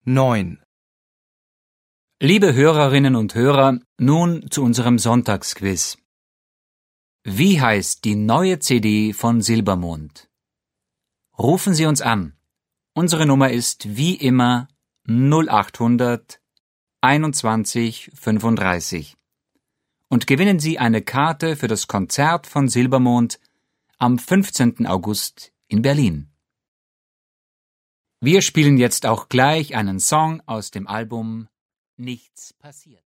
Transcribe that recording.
9. Liebe Hörerinnen und Hörer, nun zu unserem Sonntagsquiz. Wie heißt die neue CD von Silbermond? Rufen Sie uns an. Unsere Nummer ist wie immer 0800 21 35. Und gewinnen Sie eine Karte für das Konzert von Silbermond am 15. August in Berlin. Wir spielen jetzt auch gleich einen Song aus dem Album Nichts passiert.